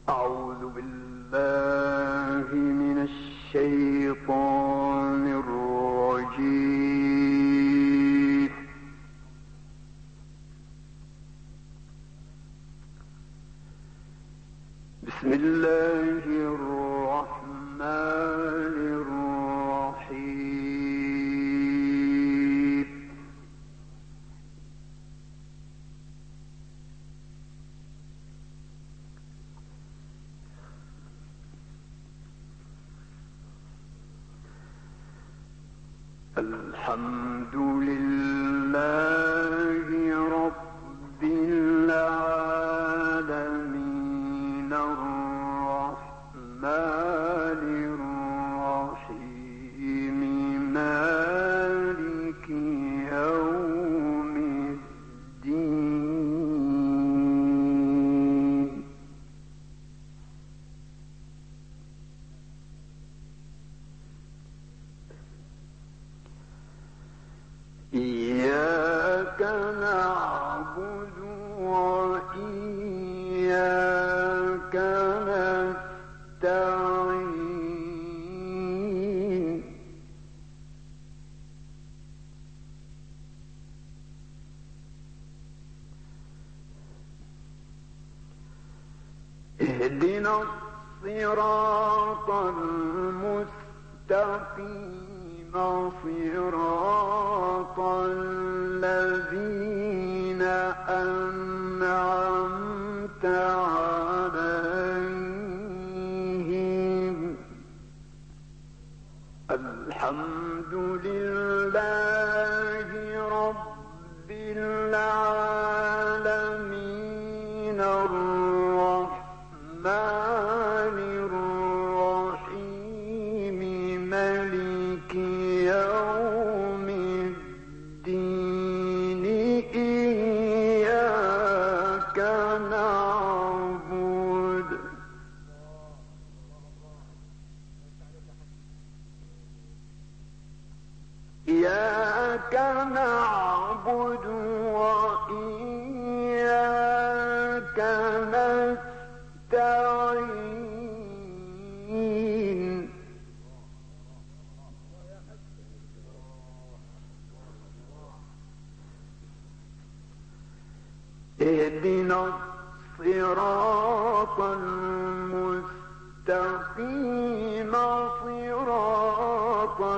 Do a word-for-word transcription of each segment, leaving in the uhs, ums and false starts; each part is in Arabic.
أعوذ بالله من الشيطان الرجيم. بسم الله الرحمن الرحيم. الحمد لله رب العالمين الرحمن الرحيم مالك يوم الدين. إياك نعبد وإياك نستعين. اهدنا الصراط المستقيم صراط الذين أنعمت عليهم. الحمد لله رب العالمين الرحمن الرحيم مالك يوم الدين. إياك نعبد إياك نعبد وإياك نستعين. اهدنا الصراط المستقيم صراط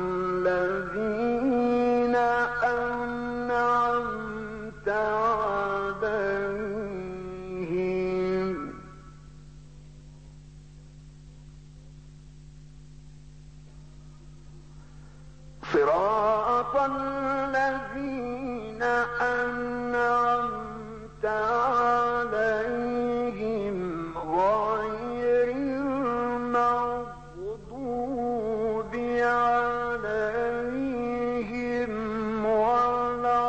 الذين أنعمت عليهم. صراط الذين أنعمت عليهم غير المغضوب عليهم ولا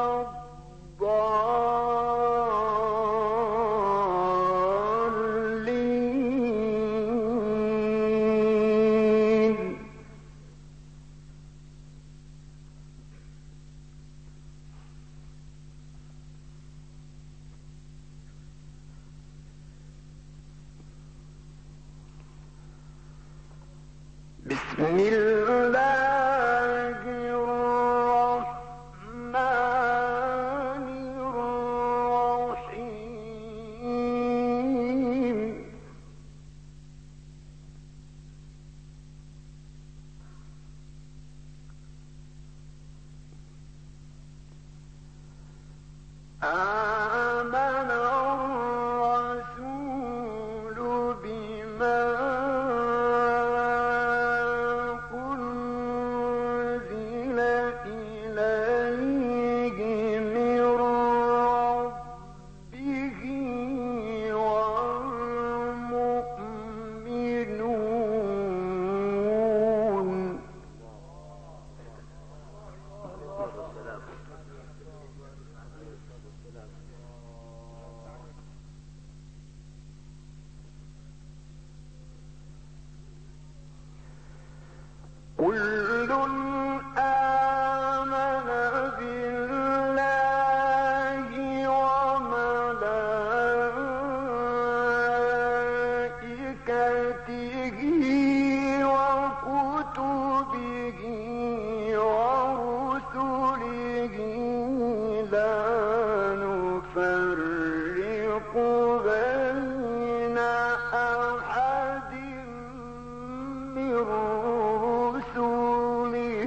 الضالين. بسم الله الرحمن الرحيم. آمن الرسول بما كل آمن بالله وملائكته وكتبه ورسله لا نفرق بين أحد من رسله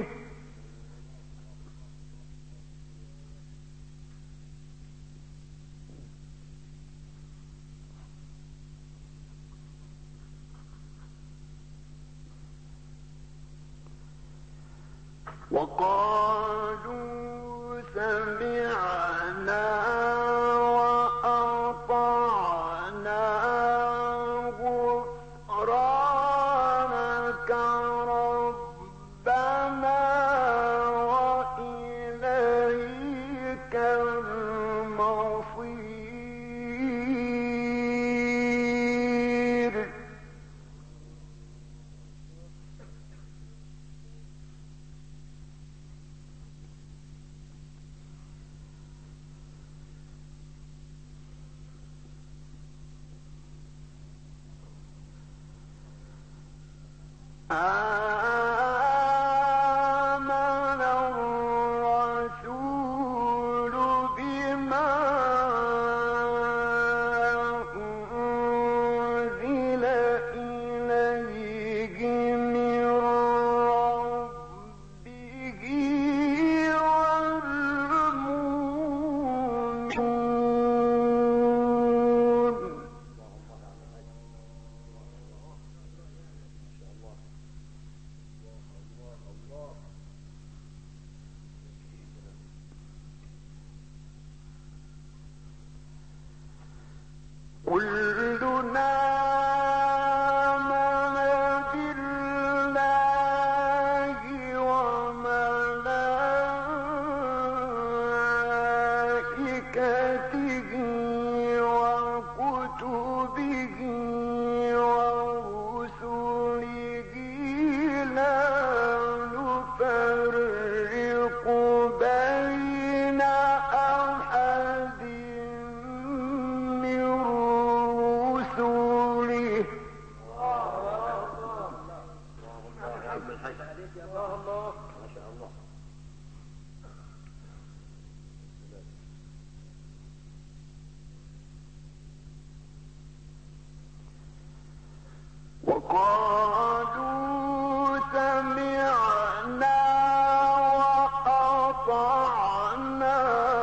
وقالوا سمعنا وأطعنا غفرانك ربنا وإليك المصير. آمن الرسول بما أنزل إليه من ربه والمؤمنون. كلنا آمن بالله وملائكته وكتبه ورسله لا نفرق بين أحد من رسله. وقالوا سمعنا وأطعنا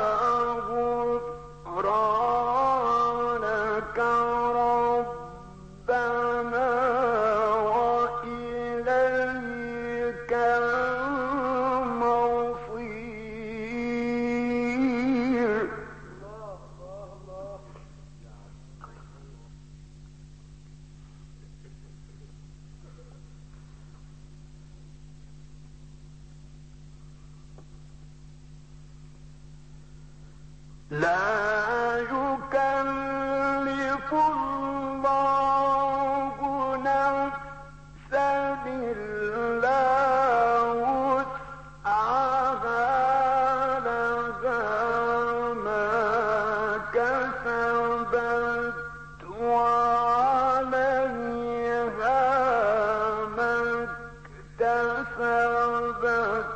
غفرانك ربنا وإليك المصير. لا يكلف الله نفسا إلا وسعها لها ما كسبت وعليها ما اكتسبت.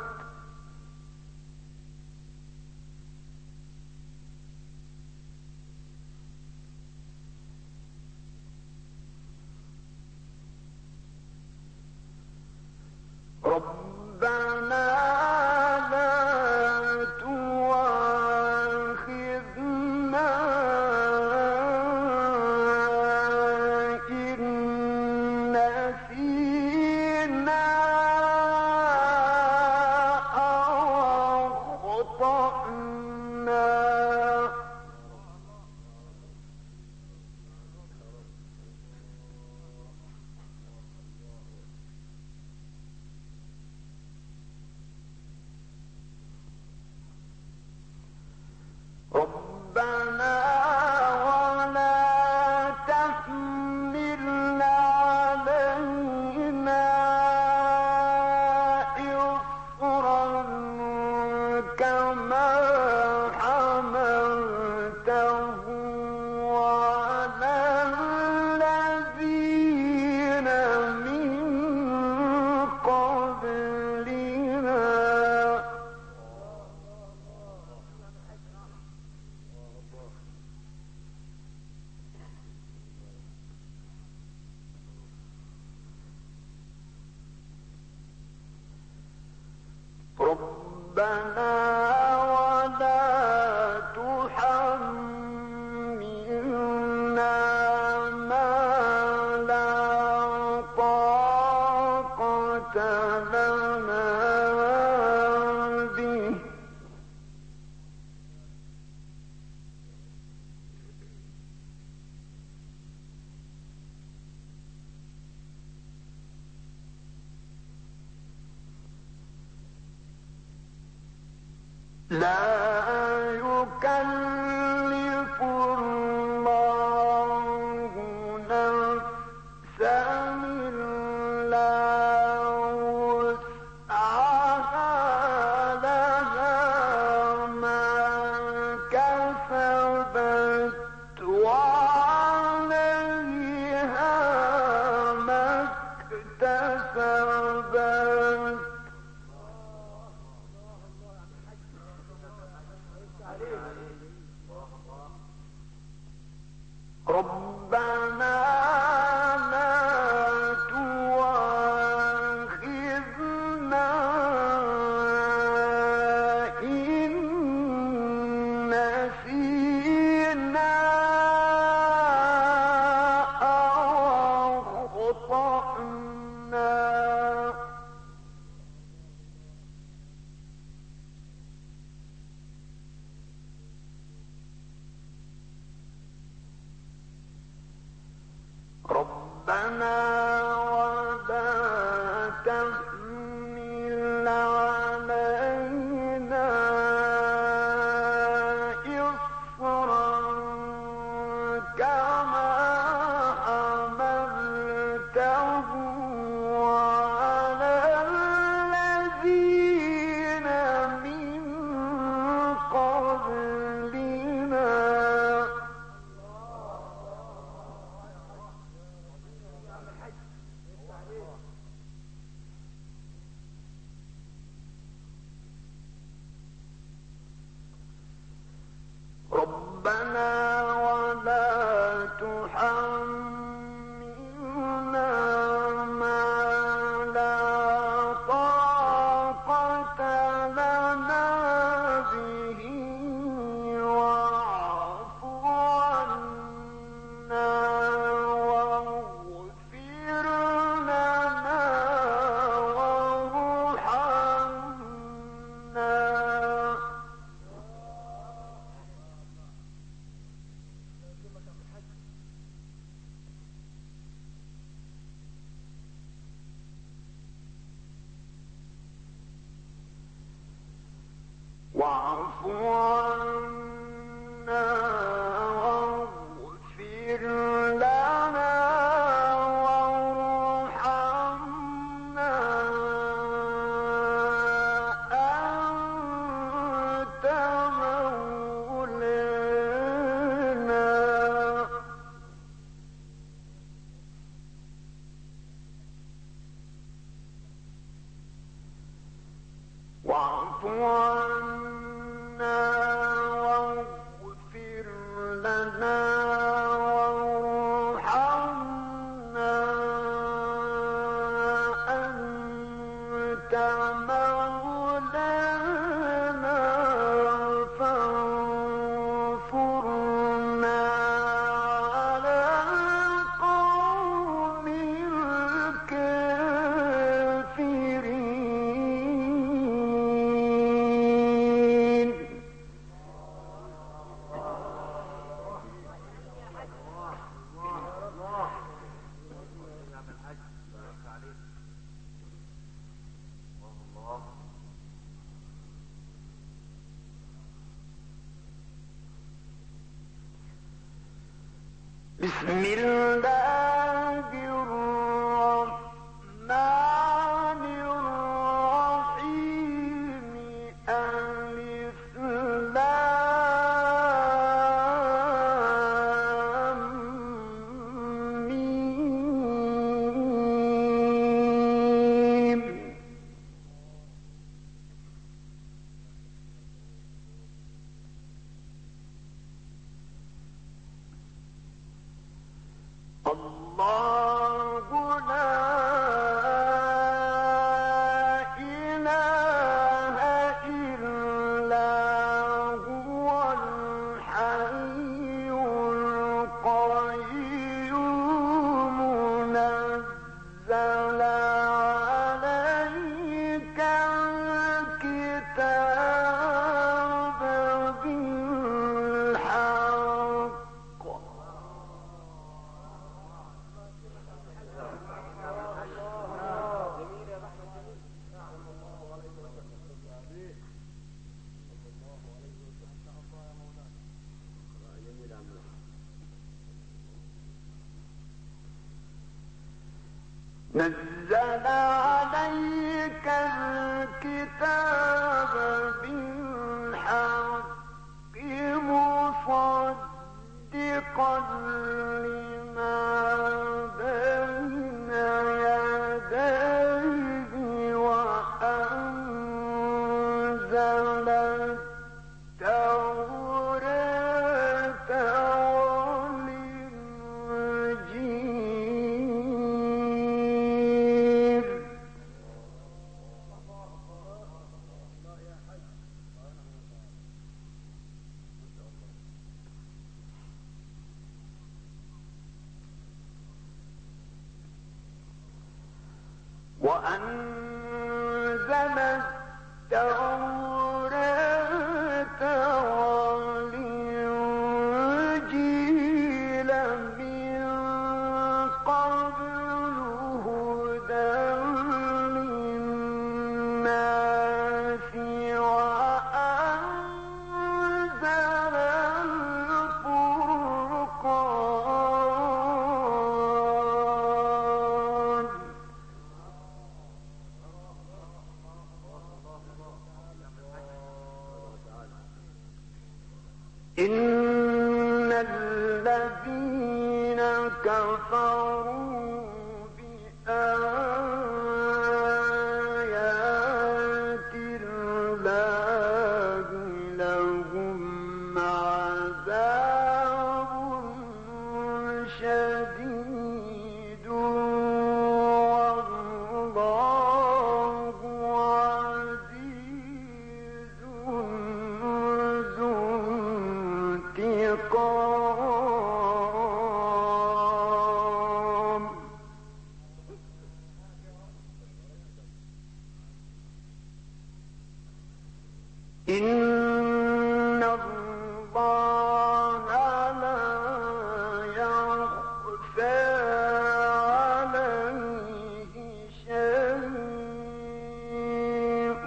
ربنا لا تؤاخذنا إن نسينا أو أخطأنا. ربنا ولا تحملنا ما لا طاقة لنا به لا يكلف الله نفسا إلا وسعها لها ما كسبت وعليها ما اكتسبت ربنا لا تؤاخذنا إن نسينا أو أخطأنا ربنا ولا تحمل علينا إصرا كما حملته على الذين من قبلنا ربنا ولا تحملنا ما لا طاقة لنا به واعف عنا واغفر لنا وارحمنا واعف عنا واغفر لنا وارحمنا أنت مولانا واعف عنا واغفر لنا وارحمنا أنت مولانا فانصرنا على القوم الكافرين بسم الله الرحمن الرحيم ألف لام ميم الله لا إله نزل عليك الكتاب بالحق مصدقا لما بين يديه وأنزل التوراة والإنجيل. وأنزل التوراة والإنجيل من قبل هدى للناس وأنزل الفرقان. إن الذين كفروا بآيات الله لهم عذاب شديد والله عزيز ذو انتقام. إن الله لا يخفى عليه شيء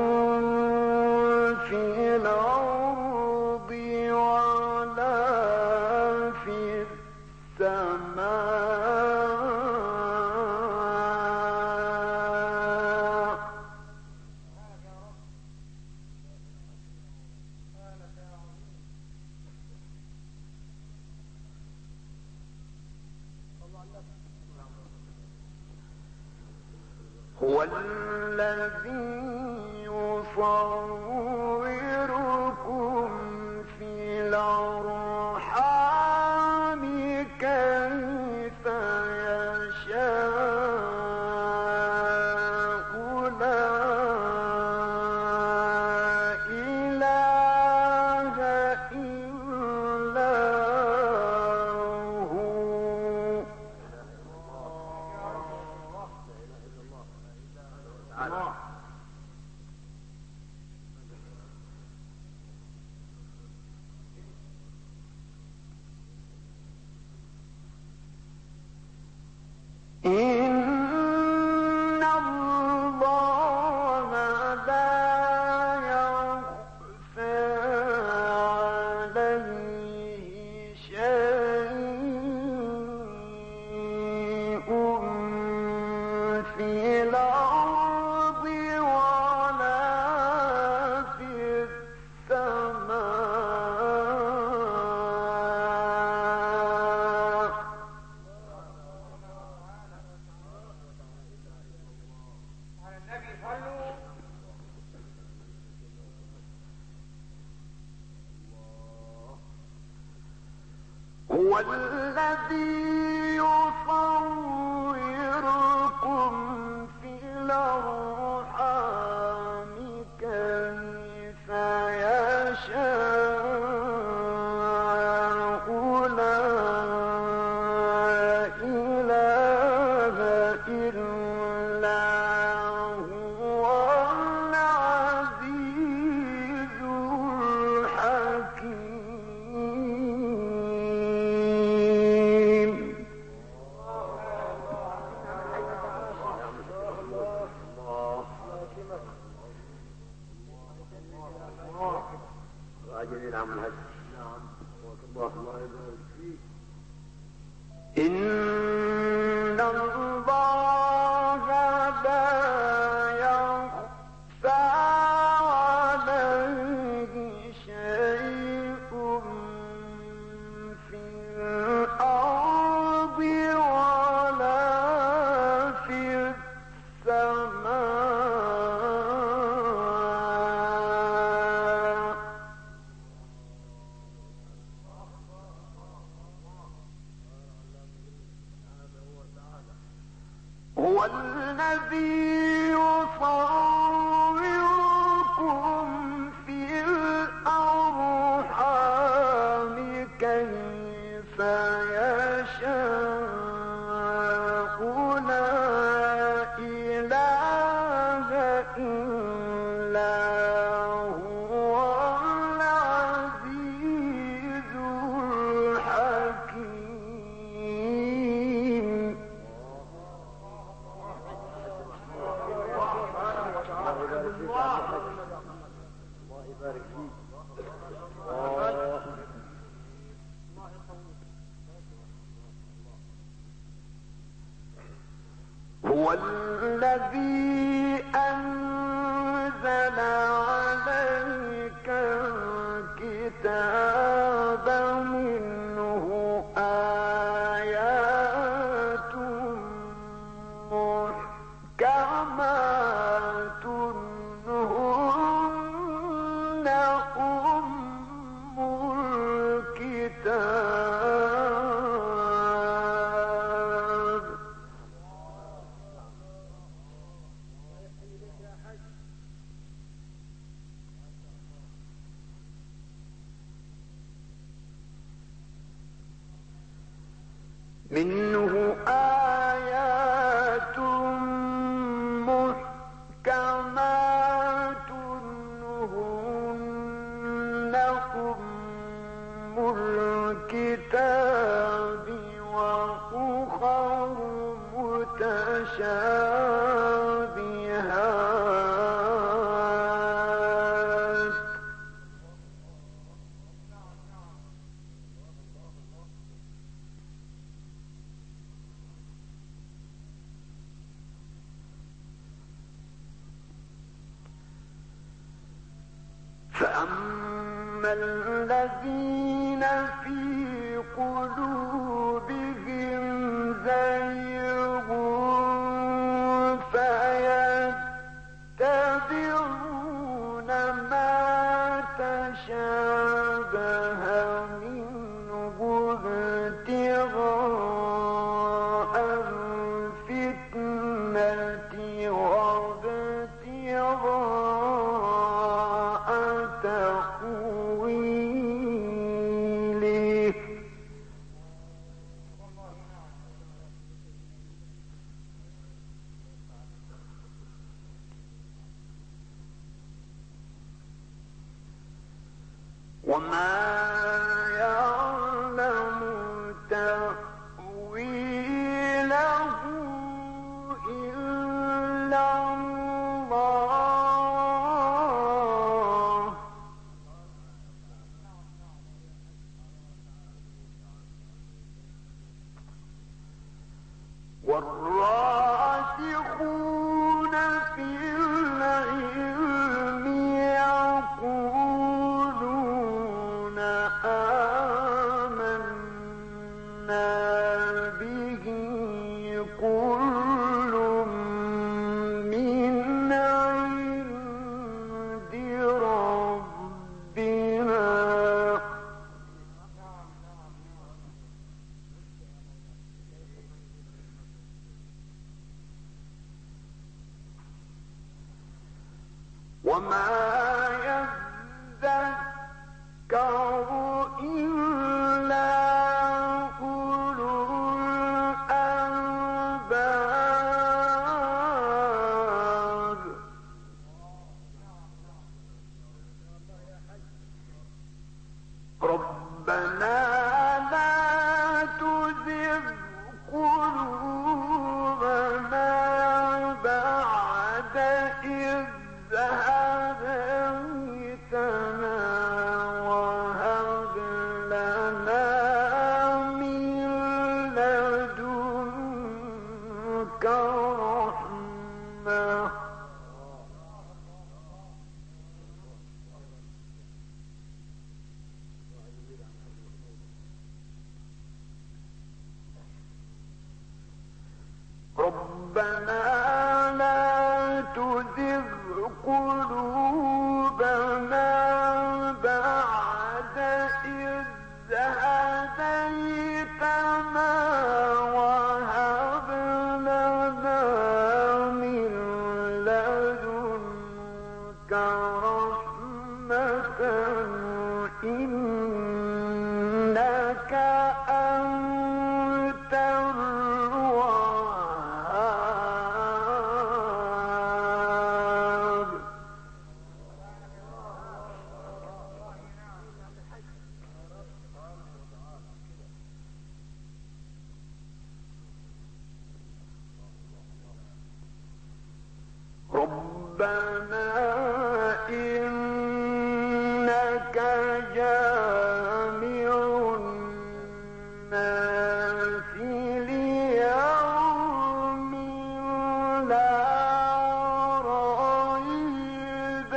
في الأرض ولا في السماء. هو الذي يصوركم في الأرحام كيف يشاء. لا إله إلا هو. إن الله لا يخفى عليه شيء في الأرض ولا في السماء. هو الذي يصوركم في الأرحام كيف يشاء. لا إله إلا هو العزيز الحكيم. الذي يصوركم في الأرحام كيف يشاء لا إله إلا هو العزيز الحكيم. الله يبارك فيك. هو الذي أنزل عليك الكتاب منه آيات محكمات هن أم الكتاب منه آيات محكمات هن أم الكتاب وأخر متشابهات فأما الذين في قلوبهم زيغ فيتبعون ما تشابه منه ابتغاء الفتنة وابتغاء تأويله وما يعلم تأويله إلا الله والراسخون في العلم يقولون آمنا به كل من عند ربنا وما يذكر إلا أولو الألباب ربنا لا تزغ قلوبنا بعد إذ هديتنا وهب لنا من لدنك رحمة ربنا لا تزغ قلوبنا بعد إذ هديتنا وهب لنا إنك جامع الناس ليوم لا ريب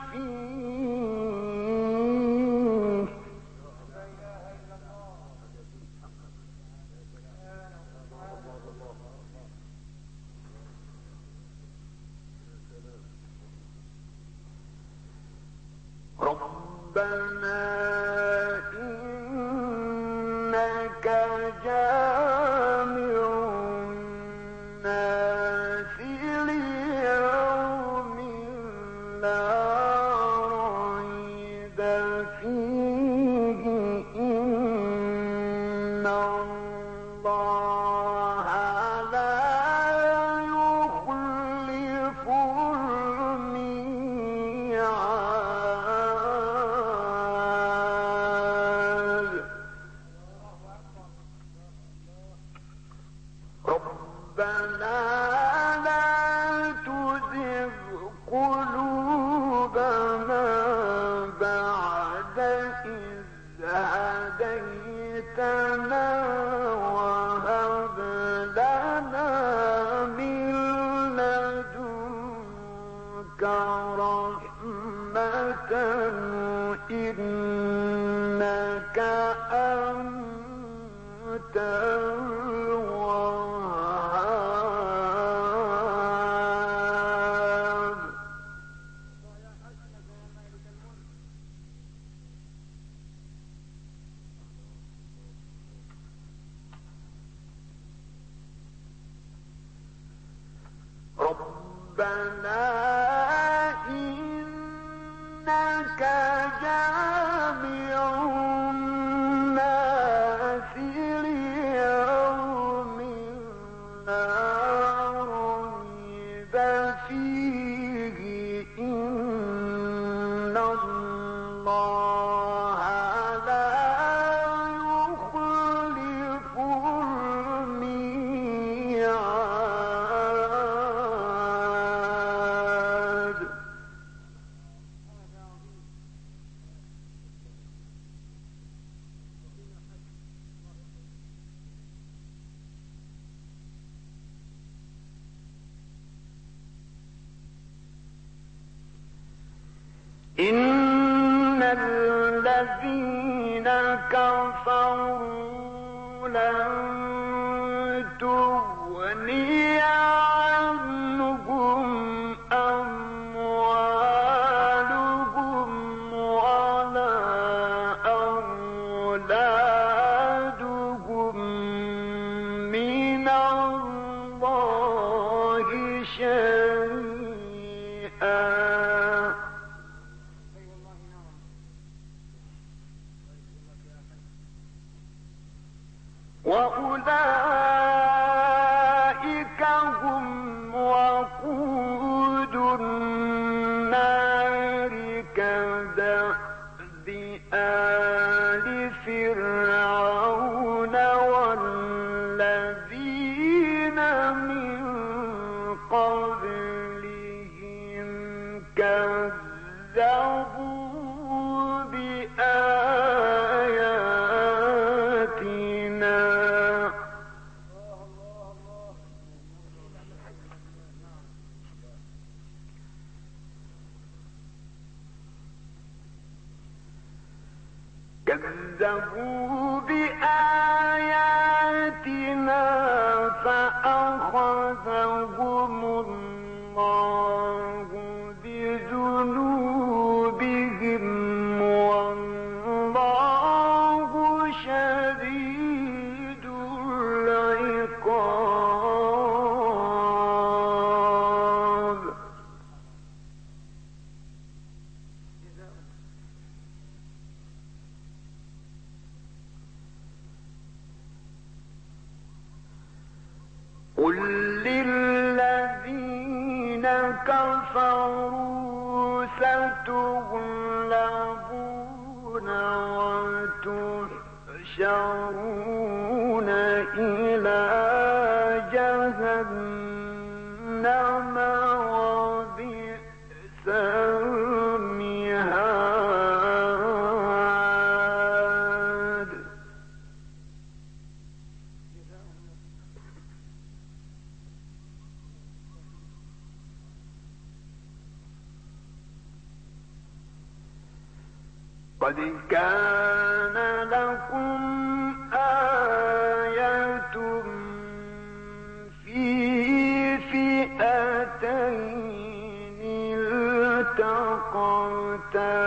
فيه. ربنا إنك جامع الناس ليوم لا ريب فيه إن الله لا يخلف الميعاد. ربنا لا تزغ قلوبنا بعد إذ هديتنا وهب لنا من لدنك رحمة إنك أنت الوهاب. ربنا إنك جامع الناس ليوم لا ريب فيه إن الله لا يخلف الميعاد. إن الذين كفروا لن تغني عنهم أموالهم ولا أولادهم من الله شيئا وأولئك هم وقود النار كدأب آل فرعون والذين من قبلهم كذبوا بآياتنا كذبوا بآياتنا فأخذهم الله بذنوبهم والله شديد العقاب. قل للذين كفروا ستغلبون وتحشرون إلى جهنم وبئس قد كان لكم آية في فئتين التقتا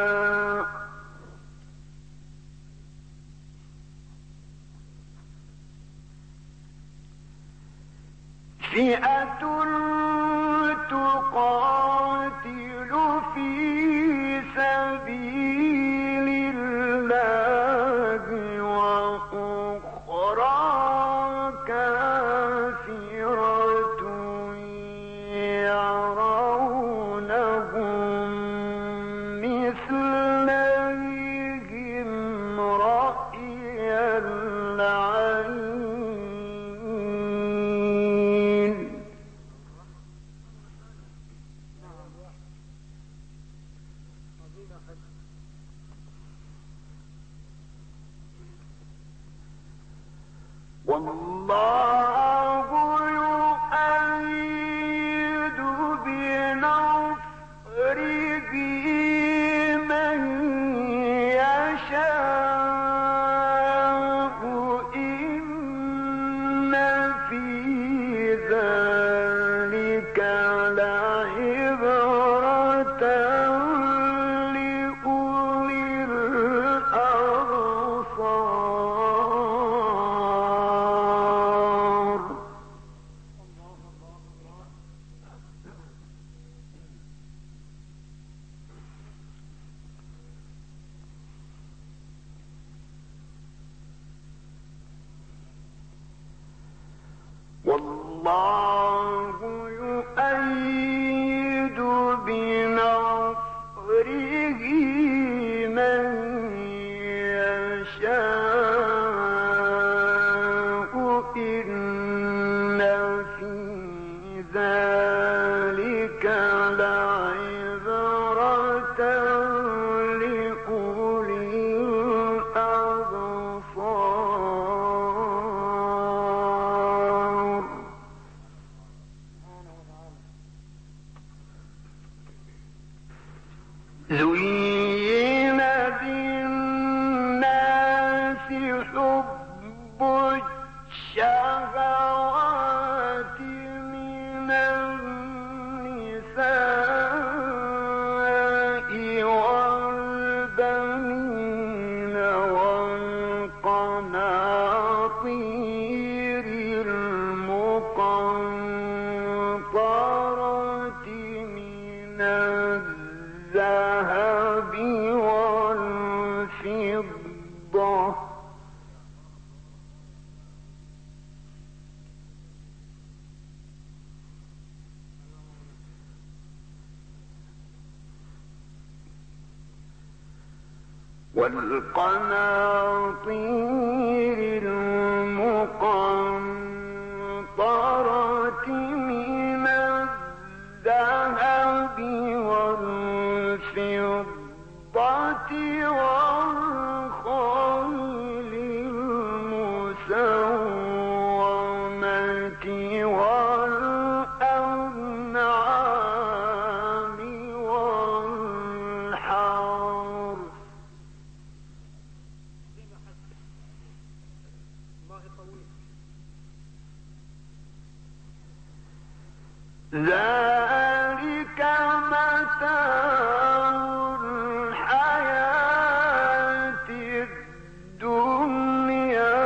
فئة تقاتل في سبيل الله وأخرى كافرة يرونهم مثليهم رأي العين والله يؤيد بنصره من يشاء إن في ذلك لعبرة لأولي الأبصار. والله يؤيد بنصره من يشاء إن في ذلك لعبرة لأولي الأبصار. زين للناس حب الشهوات من النساء والبنين والقناطير المقنطرة من الذهب والفضة والقناطير المقنطرة من الذهب والفضة والخيل المسومة والأنعام والحرث ذلك متاع الحياة الدنيا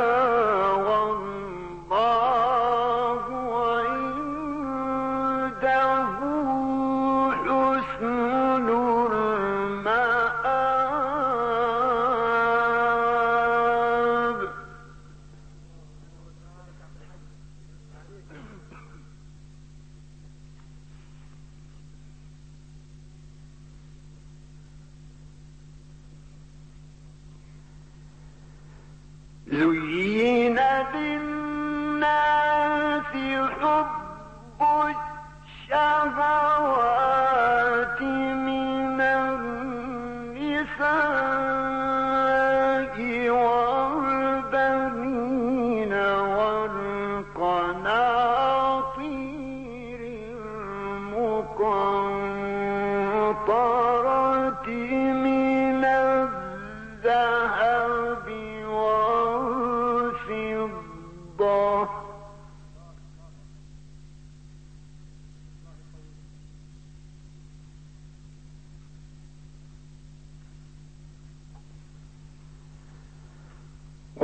والله عنده حسن المآب. زين للناس حب الشهوات من النساء والبنين والقناطير المقنطرة من الذهب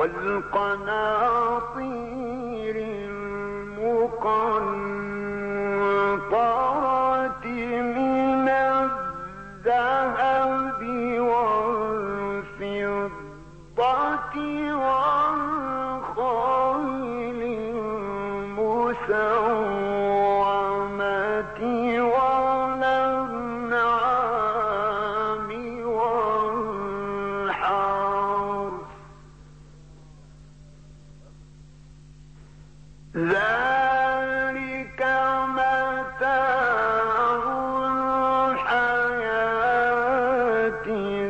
والقناطير المقنطرة من الذهب والفضة والخيل المسومة والأنعام والحرث ذلك متاع الحياة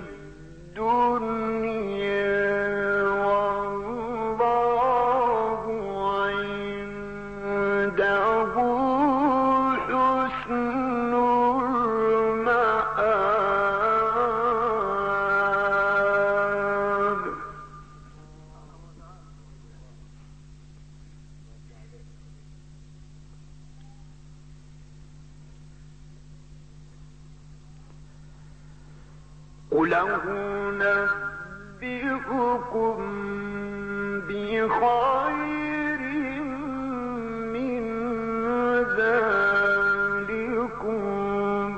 الدنيا والله عنده حسن المآب. قل أنبئكم بخير من ذلكم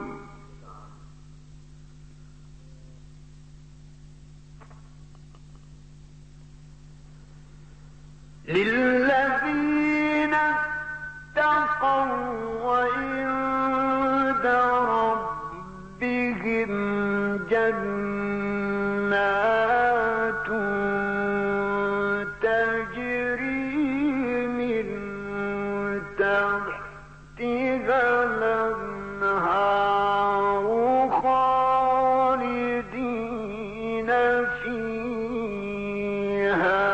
للذين اتقوا وعند ربهم جنات تجري من تحتها الأنهار خالدين فيها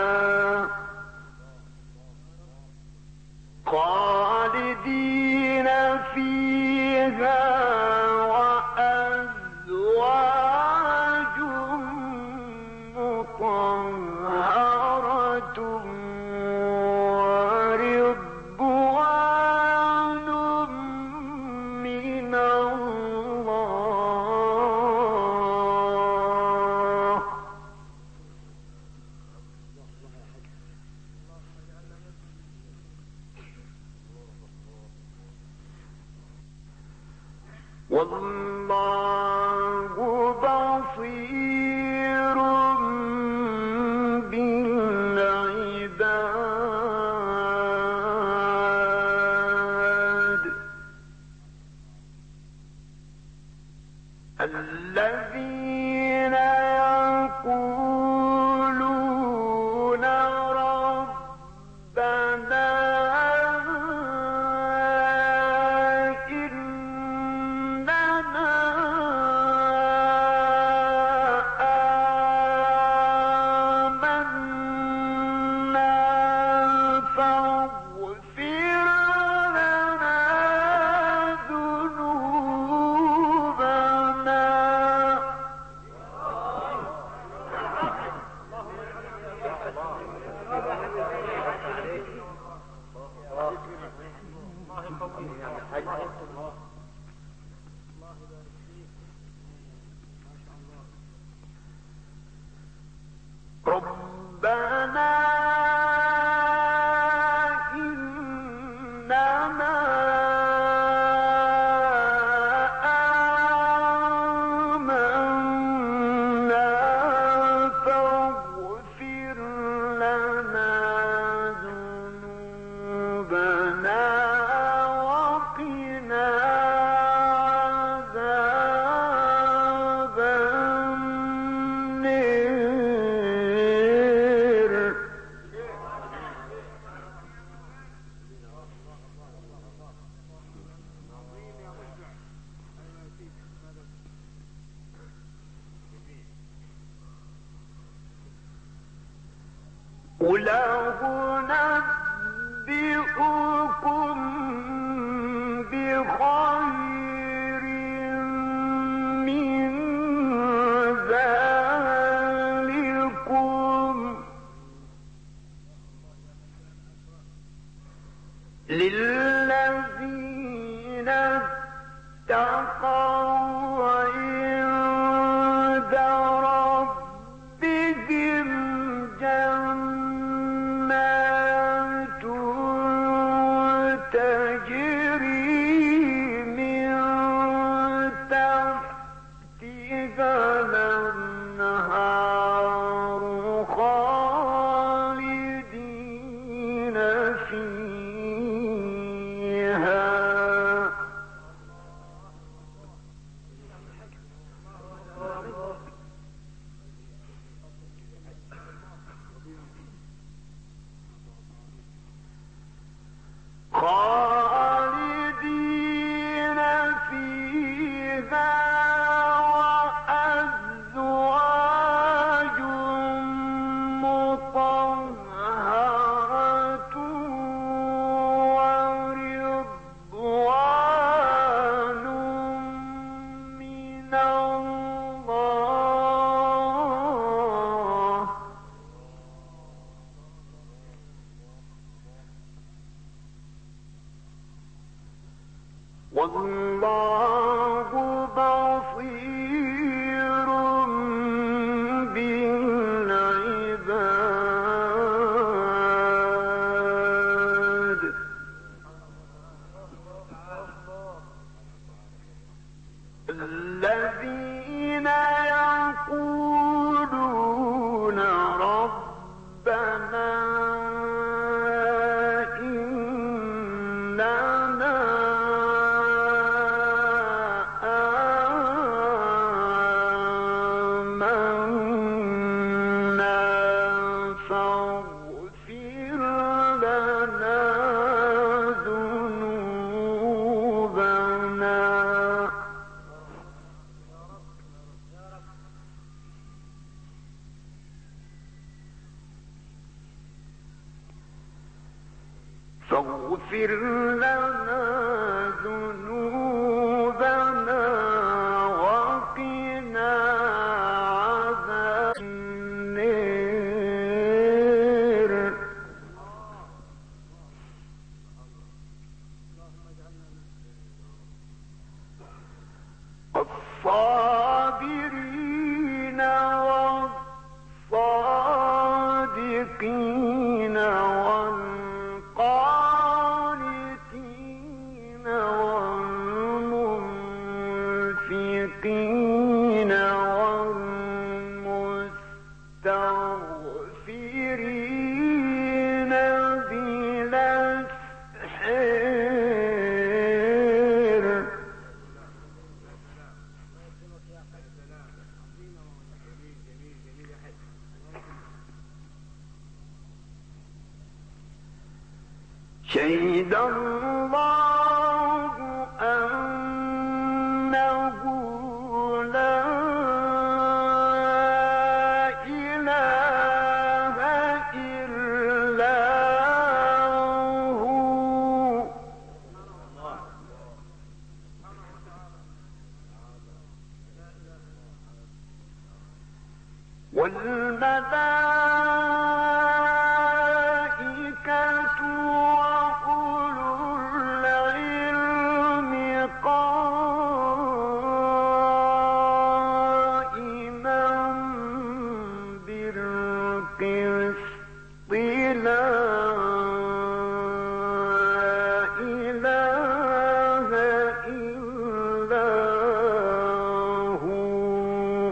خالدين فيها وأزواج مطهرة ورضوان من الله. والله بصير بالعباد. الذين يقولون ربنا ربنا إننا آمنا فاغفر لنا ذنوبنا وقنا عذاب النار. قل أنبئكم بخير من ذلكم للذين اتقوا وعند ربهم جنات تجري من تحتها الأنهار خالدين فيها خالدين فيها وأزواج مطهرة ورضوان من الله والله بصير بالعباد الذين يقولون ربنا إننا فاغفر لنا ذنوبنا وقنا عذاب النار الصابرين والصادقين والقانتين والمنفقين والمستغفرين بالأسحار شهد الله أنه لا إله إلا هو والملائكة وأولو العلم قائما بالقسط لا إله إلا هو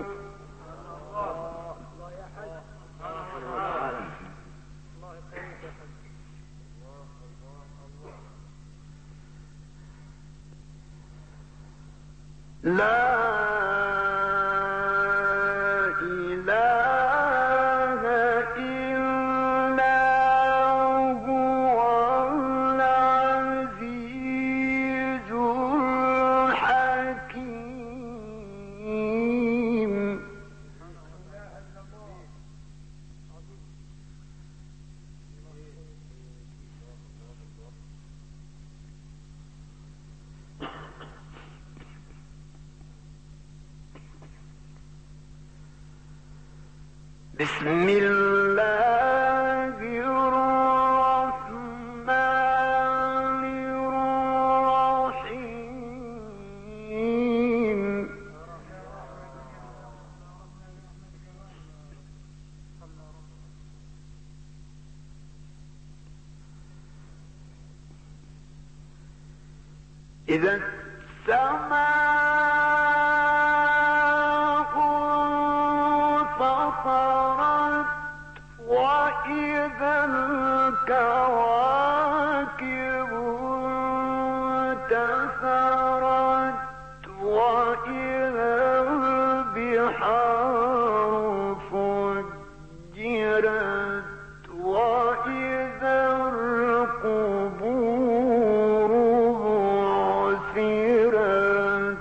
لا إله إلا هو العزيز الحكيم بسم الله الرحمن الرحيم إذا السماء انفطرت وإذا الكواكب انتثرت وإذا البحار فجرت وإذا القبور بعثرت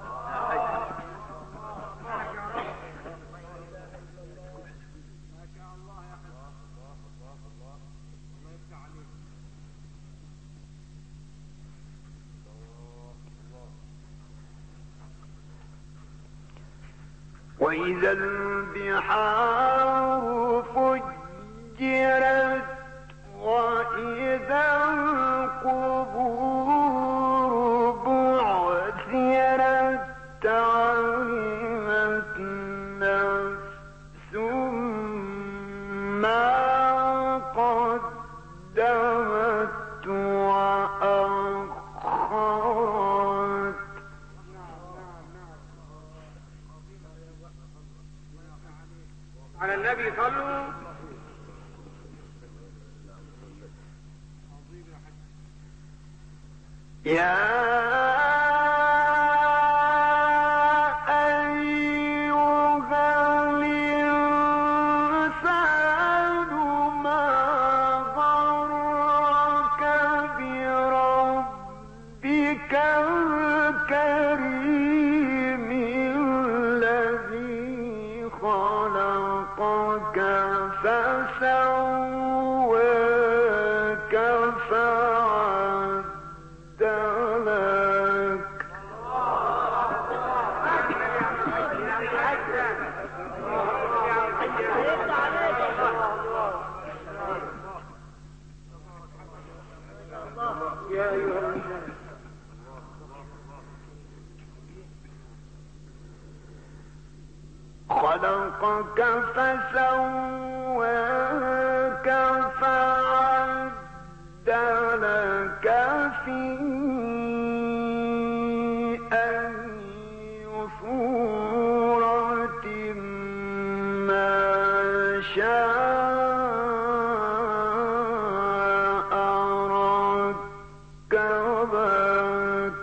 وإذا البحار فجرت وإذا القبور بعثرت علمت نفس ما قدمت وأخرت على النبي صلوا. يا أيها الإنسان ما غرك بربك الكريم الذي خلقك فسواك فعدلك يا أيها الإنسان خلقك فسواك فعدلك في أي صورة ما شاء ركبك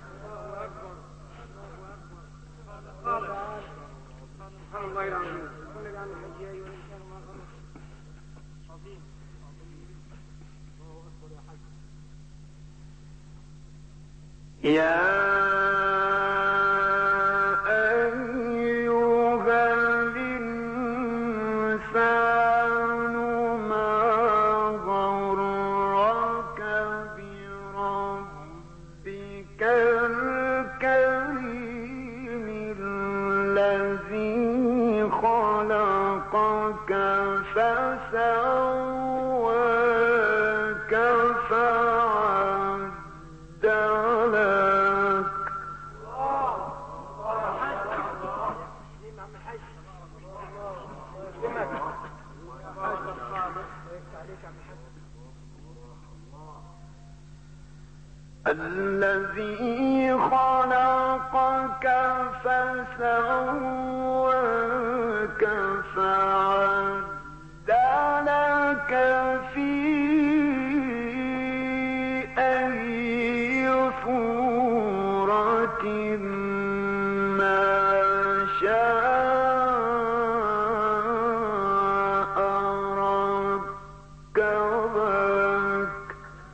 الله يرحمه. قل عن الحج يا أيها الإنسان ما غرك. عظيم عظيم. الله أكبر يا حج. يا أيها الإنسان ما غرك بربك الكريم الذي خلقك فسواك فعدلك الذي خلقك فسواك فعدلك في أي صورة ما شاء ركبك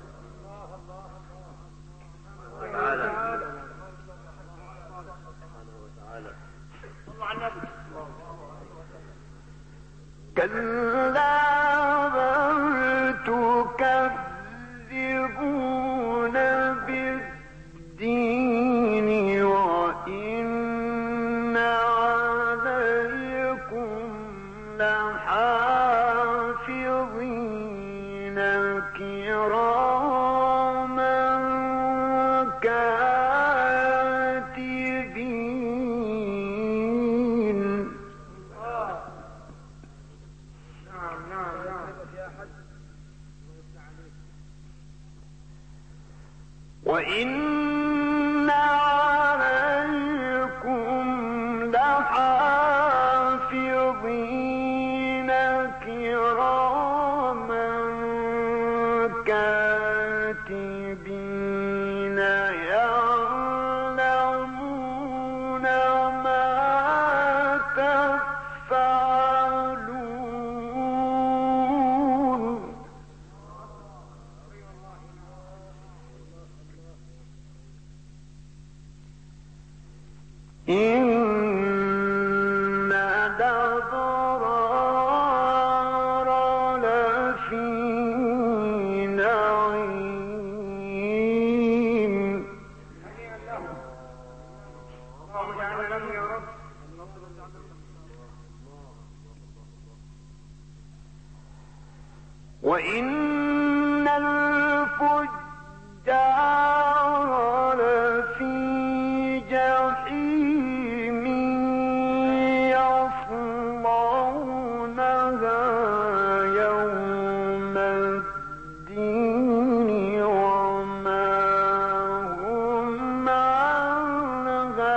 كلا بل تكذبون بالدين وإن عليكم لحافظين كراما كاتبين وإن إن الأبرار لفي نعيم. اللهم اجعلنا لهم يا رب. وإن الفجار لفي جحيم يصلونها يوم الدين وما هم عنها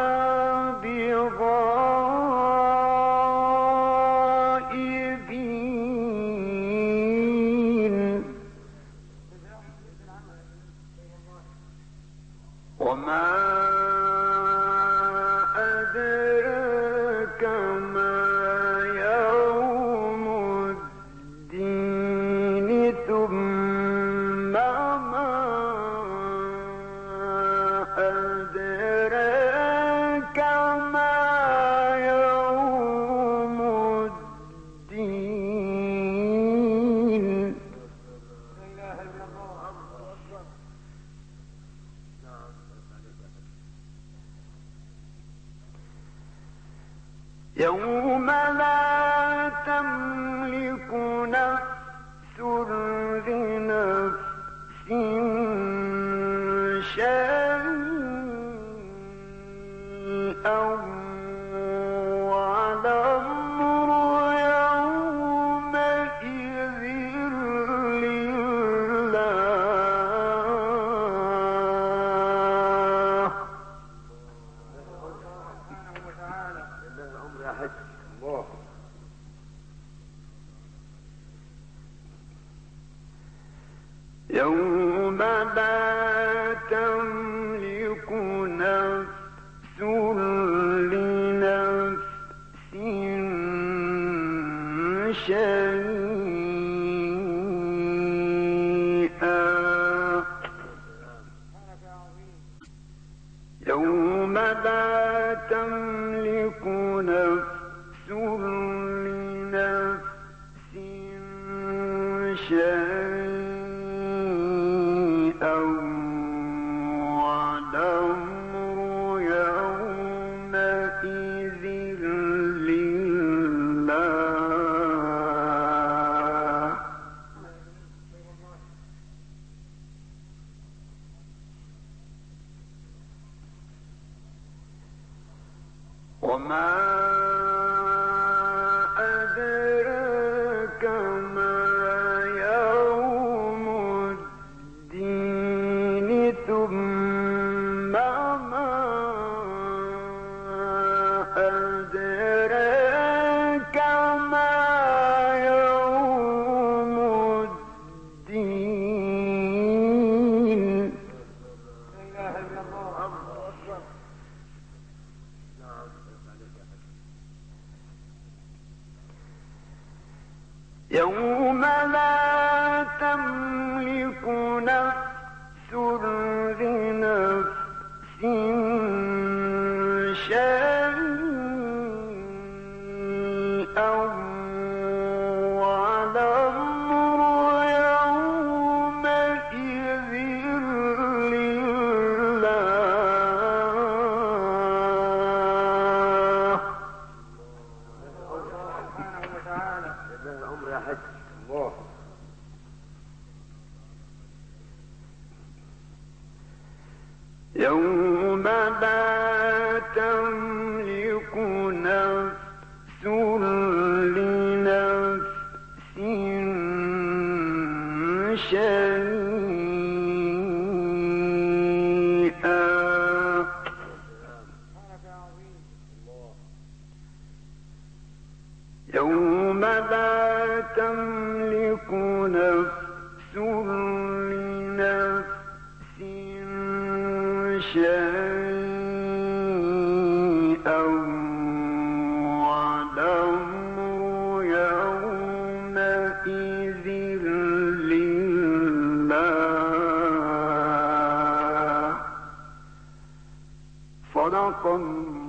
بغائبين. وما أدراك ما يوم الدين ثم ما أدراك ما يوم الدين. لا اله الا الله. اكبر. يوم لا تملك نفس لنفس شيئا والأمر يومئذ لله. سبحانه وتعالى. لله الأمر يا حج الله. يوم لا تملك نفس لنفس شيئا سبحانك يا عظيم. يوم لا تملك نفس لنفس شيئا والأمر يومئذ لله. وما أدراك ما يوم الدين ثم ما أدراك ما يوم الدين. لا اله الا الله. اكبر. يوم لا تملك نفس لنفس شيئا والأمر يومئذ لله. سبحانه وتعالى. لله الأمر يا حج الله. يوم لا تملك نفس لنفس شيئا سبحانك يا عظيم. يوم لا تملك نفس لنفس شيئا والأمر يومئذ لله. صدق الله